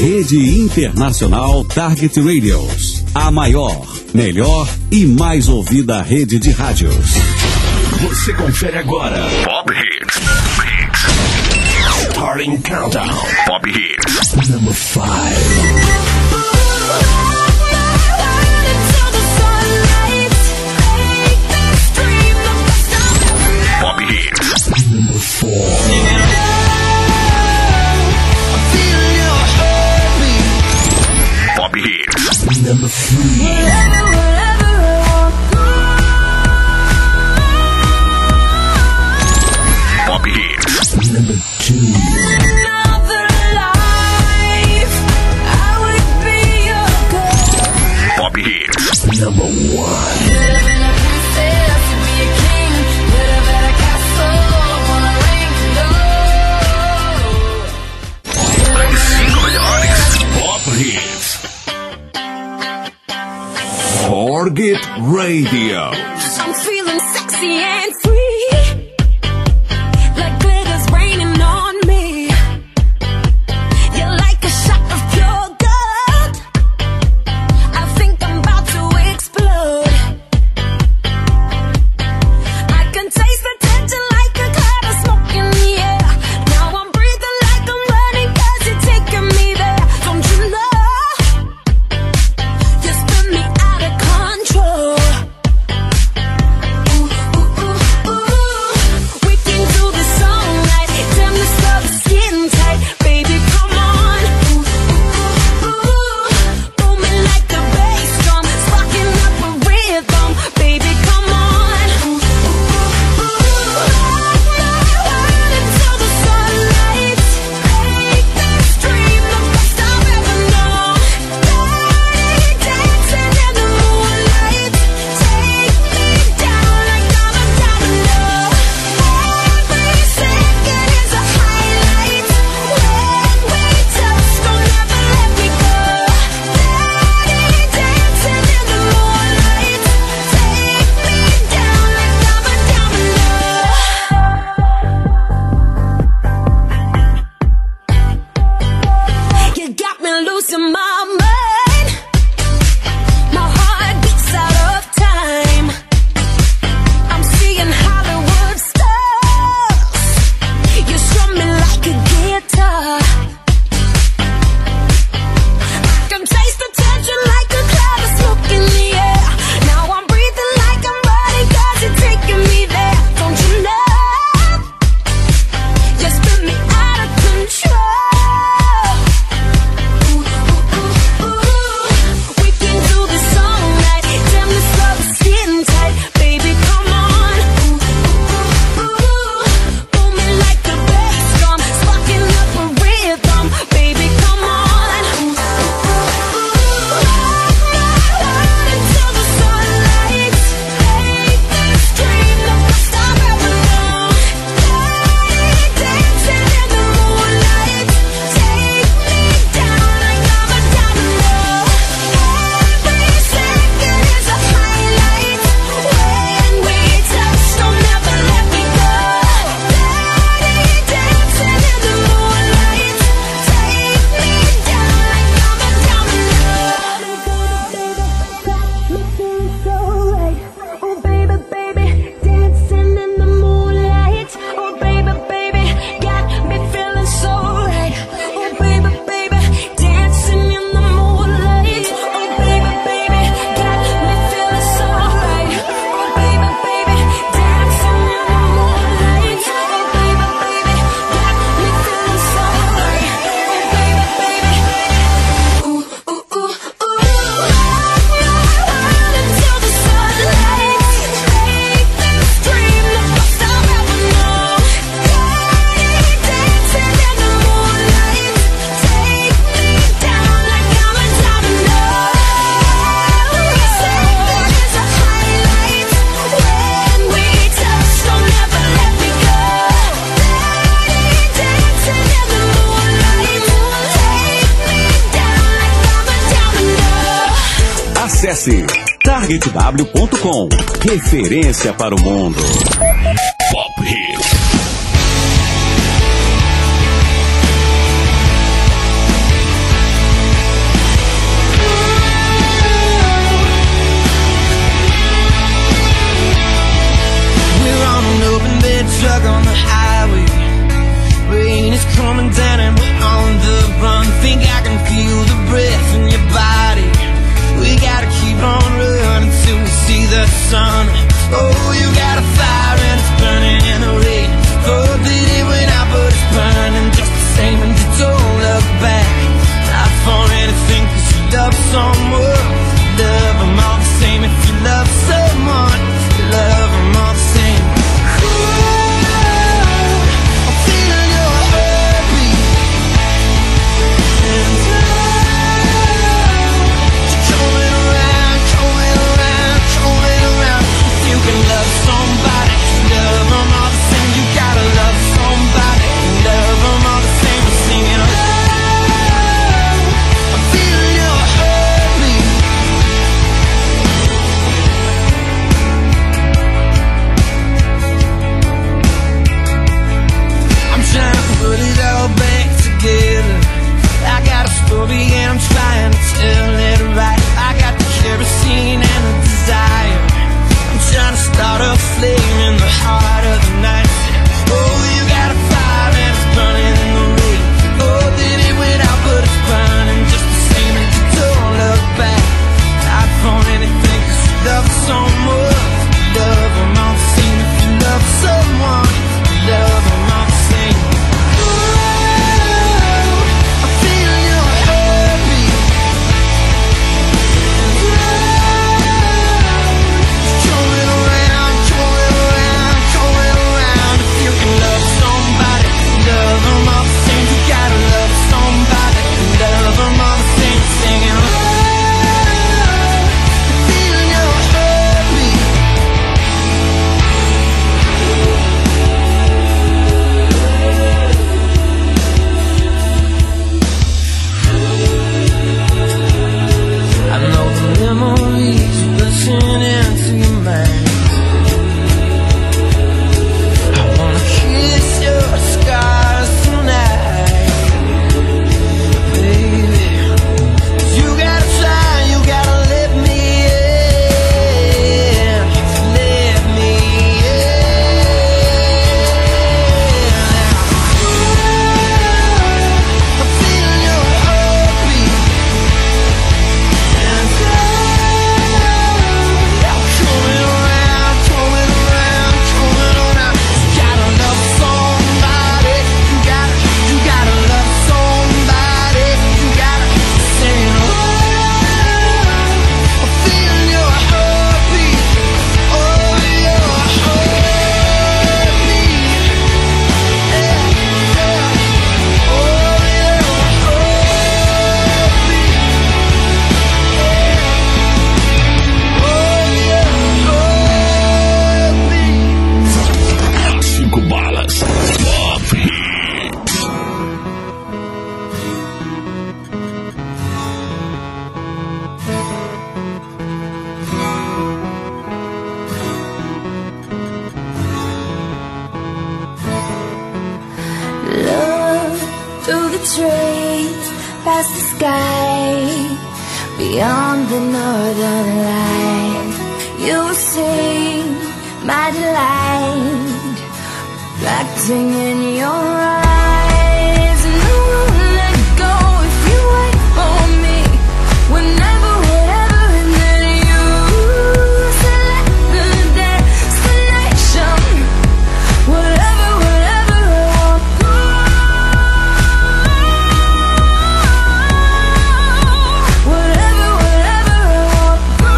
Rede Internacional Target Radios. A maior, melhor e mais ouvida rede de rádios. Você confere agora Pop Hits. Starting Countdown. Pop Hits. Number 5. Pop Hits. Number 4. Pop Hits. Number 3. Pop Hits. Number 2. Another life, I would be your girl. Pop Hits. Number 1. Target Radio. I'm feeling sexy and free, like glitter's raining on me. You're like a shot of pure gold. I think I'm about to explode. I can taste the tension like a cloud of smoke in the air. Now I'm breathing like I'm running 'cause you're taking me there. Don't you know? You spin me out of control. We can do this all night. Damn, this love is getting tight. Baby, come on. Booming like the bass drum, sparking up a rhythm. Baby, come on. Ride until the sunlight. Make this dream the best I've ever known. Dancing in the moonlight. Take me down like I'm a domino. Every second is a highlight. When we touch, don't ever let me go. Dancing in the moonlight. Take me down like I'm a domino. You got me losing my mind. My heart beats out of time. I'm seeing Hollywood stars. You strum me like a guitar. I can taste the tension like a cloud of smoke in the air. Now I'm breathing like I'm running 'cause you're taking me there. Don't you know? You spin me out of control. We can do this all night. Damn, this love is getting tight. Baby, come on. Booming like the bass drum, sparking up a rhythm. Baby, come on. Ride until the sunlight. Make this dream the best I've ever known. Dancing in the moonlight. Take me down like I'm a domino. Every second is a highlight. When we touch, don't ever let me go. Dancing in the moonlight. Take me down like I'm a domino. Got me feeling so right. Oh baby, baby, dancing in the moonlight. Oh baby, baby, got me feeling so right. Oh baby, baby, dancing in the moonlight. Oh baby, baby, got me feeling so right. Oh baby, baby, dancing in the moonlight. Oh baby, baby, got me feeling so right. Oh baby, baby, ooh ooh ooh ooh. Ride until the sunlight. Make this dream the best I've ever known. Dancing in the moonlight. Take me down like I'm a domino. Every second is a highlight. When we touch, don't ever let me go. Dancing in the moonlight. Take me down like I'm a domino. Acesse targetw.com. Referência para o mundo. Pop Hits. coming down and we're on the run. Think I can feel the breath in your body. We gotta keep on running till we see the sun. Oh, you got a fire and it's burning in the rain. Oh, did it went out but it's burning just the same. And you don't look back, not for anything, cause you love someone. Love them all the same. If you love someone, love them all the same. I'm feeling your heartbeat, and you're coming around, coming around, coming around. If you can love somebody, love them all the same. You gotta love somebody, love them all the same. I'm singing love, I'm feeling your heartbeat. I'm trying to put it all back together. I got a story and I'm trying to tell it right. I got the kerosene and the desire. I'm trying to start a flame in the heart of the night. Oh, you got a fire and it's burning in the rain. Oh, then it went out but it's burning just the same. And you don't look back, not for anything, cause you love someone. Love them all the same. If you love someone, love them all the same. I'm feeling your heartbeat, and coming around, coming around, coming around. If you can love somebody, love them all the same. You gotta love somebody, love them all the same. Singing love, feeling your heartbeat. I know the memories rushing into your mind. I wanna kiss your scars tonight, baby. You gotta try, you gotta let me in, let me in. I'm feeling your heartbeat, and I'm coming around, coming around, coming around. You gotta love somebody, you gotta love somebody, you gotta sing love. I'm feeling your heartbeat, oh your heartbeat, yeah, yeah. Oh your heartbeat, Cinco balas. Pop Hit. Look through the trees, past the sky, beyond the northern light. You will see my delight, reflecting in your eyes. And I won't let go if you wait for me. Whenever, whatever, and then you select the destination. Whatever, whatever, I won't go. Whatever, whatever, I won't go.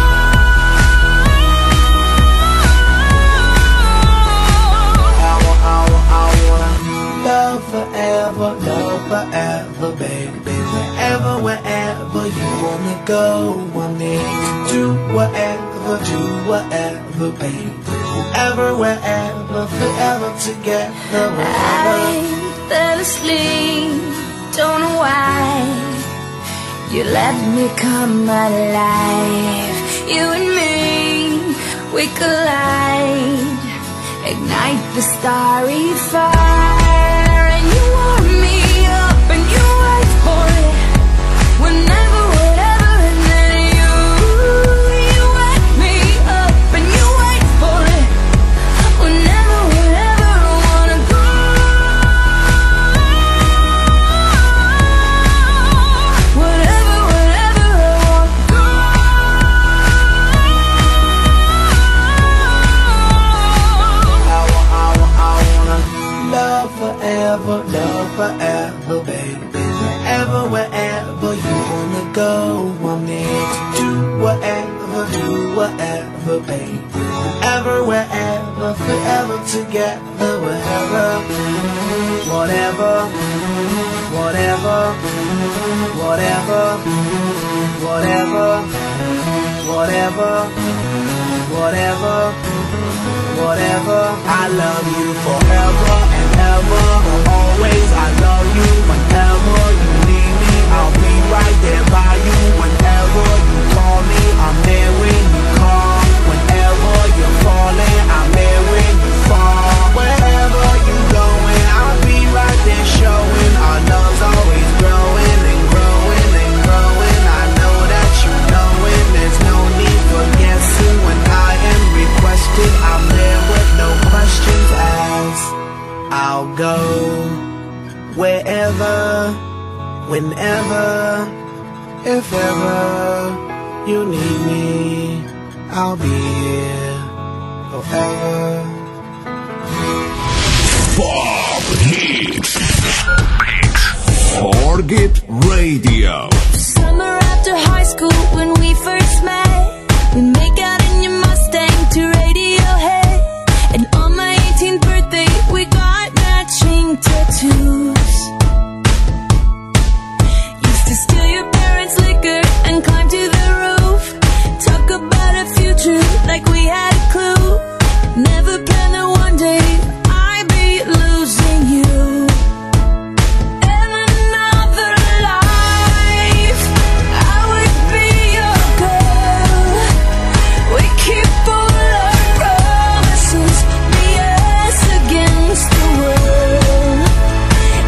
Love forever, baby. Wherever, wherever you wanna go, I need to do whatever, baby. Whoever, wherever, forever together. I fell asleep, don't know why. You let me come alive. You and me, we collide, ignite the starry fire. And you warm me up and you wait for it. Whenever, whatever, and then you wake me up and you wait for it. Whenever, whatever, I wanna go. love forever, baby. Wherever, wherever you wanna go, I'm there to do whatever, baby. Wherever, wherever, forever together, wherever, whatever, whatever, whatever, whatever, whatever, whatever, whatever. I love you forever and ever, always. I love you whenever you need me. I'll be right there by you whenever you call me. I'm there when you call. Whenever you're falling, I'm there when you fall. Wherever you going, I'll be right there showing. Our love's always growing and growing and growing. I know that you know it. There's no need for guessing when I am requested. I'm there with no questions asked. I'll go wherever, whenever, if ever you need me, I'll be here forever. Pop Hits. Forget Radio. Summer after high school when we first met, we make out in your Mustang to Radiohead. And on my 18th birthday we got matching tattoos. Used to steal your parents' liquor and climb to the roof. Talk about a future like we had a clue. Never planned that one day I'd be losing you. In another life I would be your girl. We keep all our promises, be us against the world.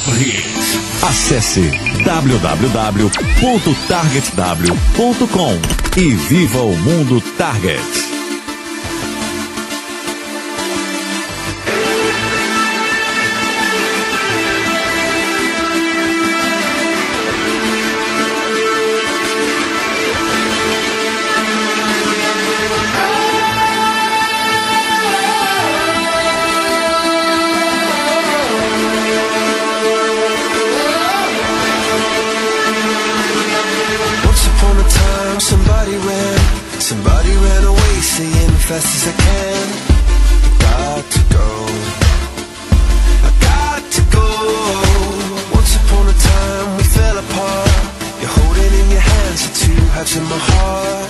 Hits. Acesse www.targetw.com e viva o mundo Target. Somebody ran away saying fast as I can, got to go, I got to go. Once upon a time we fell apart, you're holding in your hands the two halves of my heart.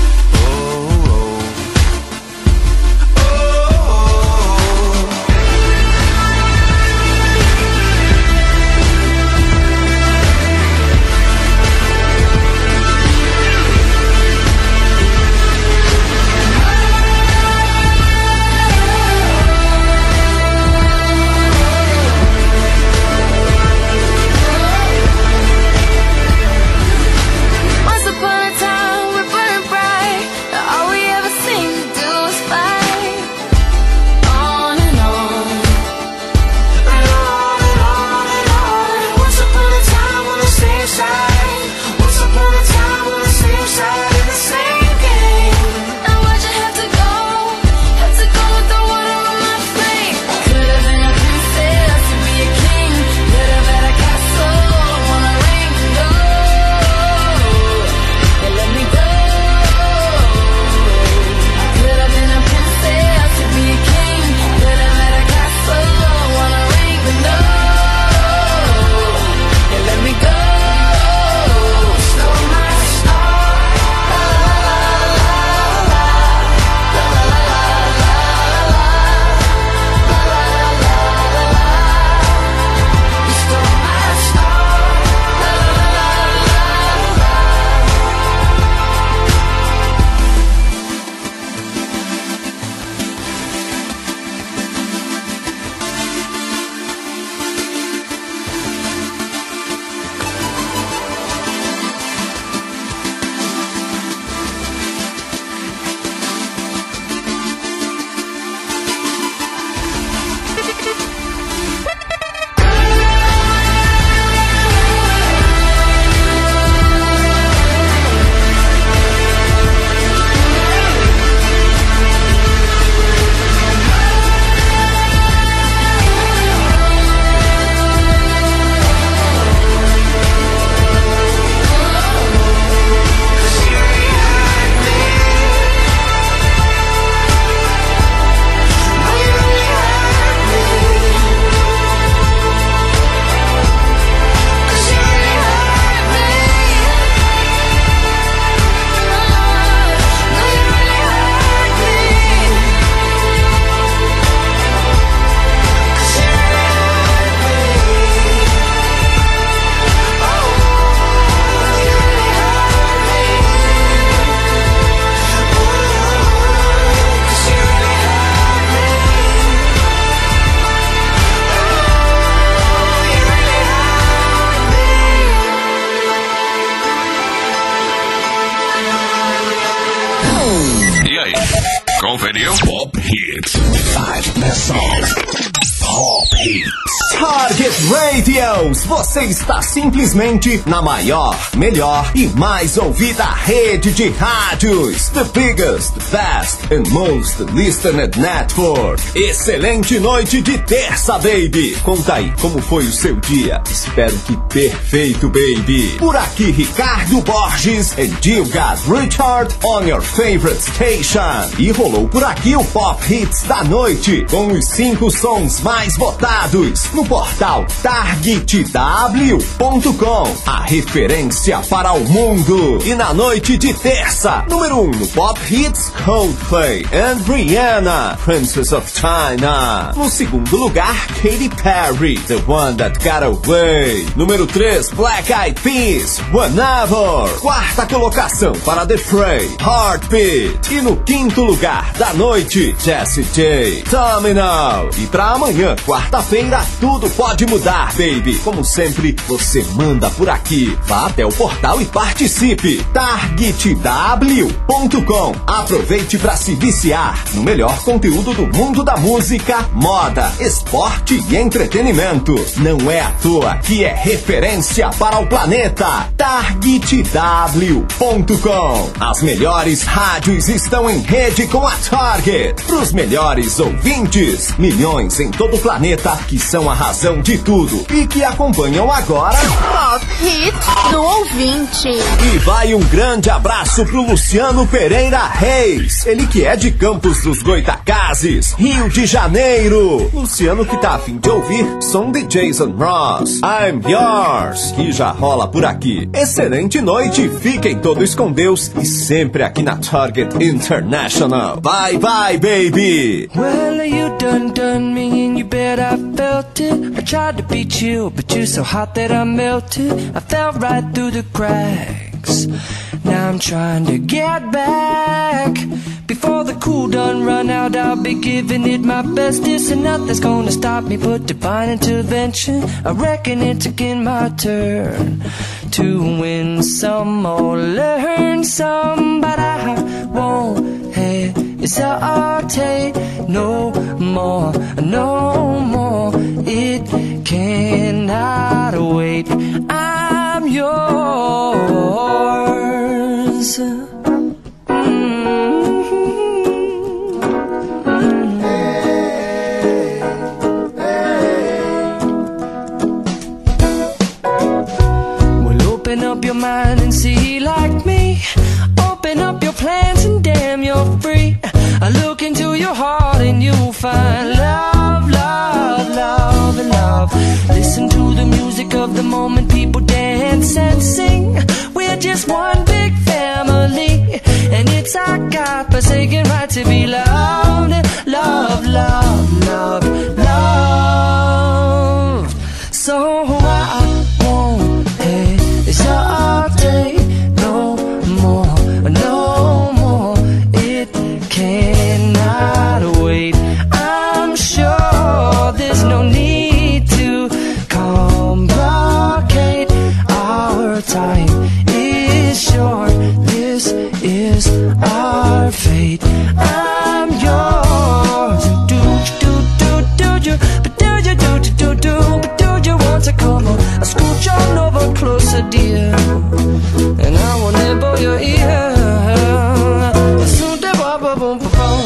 Conferiu? Pop Hits. 5 best songs. Pop Hits. Target Radios, você está simplesmente na maior, melhor e mais ouvida rede de rádios. The biggest, best and most listened network. Excelente noite de terça, baby. Conta aí, como foi o seu dia? Espero que perfeito, baby. Por aqui, Ricardo Borges and you got Richard on your favorite station. E rolou por aqui o Pop Hits da noite, com os 5 sons mais votados no portal targetw.com, a referência para o mundo. E na noite de terça, número 1 no Pop Hits, Coldplay and Rihanna, Princess of China. No segundo lugar, Katy Perry, The One That Got Away. Número 3, Black Eyed Peas, Whenever. Quarta colocação para The Fray, Heartbeat. E no quinto lugar da noite, Jessie J, Domino. E pra amanhã, quarta-feira, tudo pode mudar, baby. live. Como sempre, você manda por aqui. Vá até o portal e participe. targetw.com. Aproveite para se viciar no melhor conteúdo do mundo da música, moda, esporte e entretenimento. Não é à toa que é referência para o planeta. targetw.com. As melhores rádios estão em rede com a Target. Para os melhores ouvintes, milhões em todo o planeta que são a razão de tudo e que acompanham agora Pop Hit do ouvinte. E vai um grande abraço pro Luciano Pereira Reis, ele que é de Campos dos Goitacazes, Rio de Janeiro. Luciano que tá a fim de ouvir som de Jason Ross, I'm Yours, que já rola por aqui. Excelente noite, fiquem todos com Deus e sempre aqui na Target International. Bye bye, baby. Well, you done me and you bet I felt it. I tried to be chill, but you're so hot that I melted. I fell right through the cracks. Now I'm trying to get back. Before the cool done run out, I'll be giving it my bestest, and nothing's gonna stop me but divine intervention. I reckon it's again my turn to win some or learn some, but I won't hesitate no more, no more. It cannot wait. I'm yours. Open up your mind and see like me. Open up your plans and damn, you're free. I look into your heart and you'll find love, love, love, and love. Listen to the music of the moment, people dance and sing. We're just one big family, and it's our God-forsaken right to be loved, love, love, love, love. So I won't hesitate no more, no more. It cannot wait. I'm sure there's no need to complicate. Our time is short. This is our fate. I'm yours. Do you, but do you, but do you want to come on? I scooch on over closer, dear, and I will nibble your ear. Soon to boom, boom, boom, boom.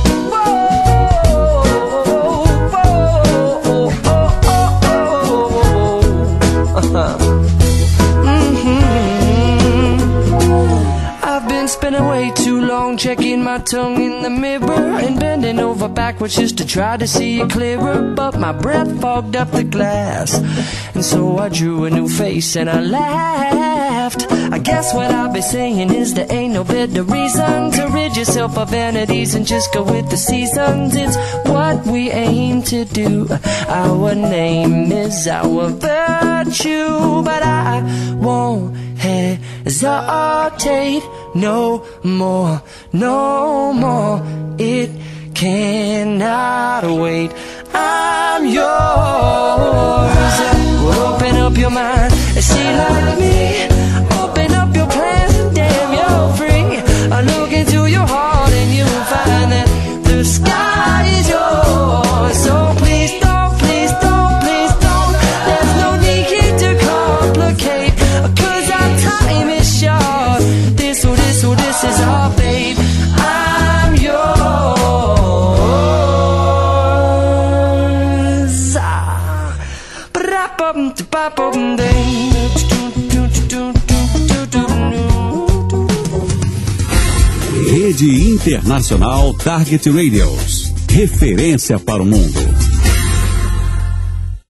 I've been spending way too long checking my tongue in the mirror and bending over backwards just to try to see it clearer, but my breath fogged up the glass, and so I drew a new face and I laughed. I guess what I'll be saying is there ain't no better reason to rid yourself of vanities and just go with the seasons. It's what we aim to do. Our name is our virtue, but I won't hesitate no more, no more. It cannot wait. I'm yours. Well, open up your mind and see like me. Open up your plans and damn, you're free. I look into your heart and you'll find that the sky is yours. So please don't, please don't, please don't. There's no need to complicate, 'cause our time is short. This is our fate. I'm yours. Rede Internacional Target Radios. Referência para o mundo.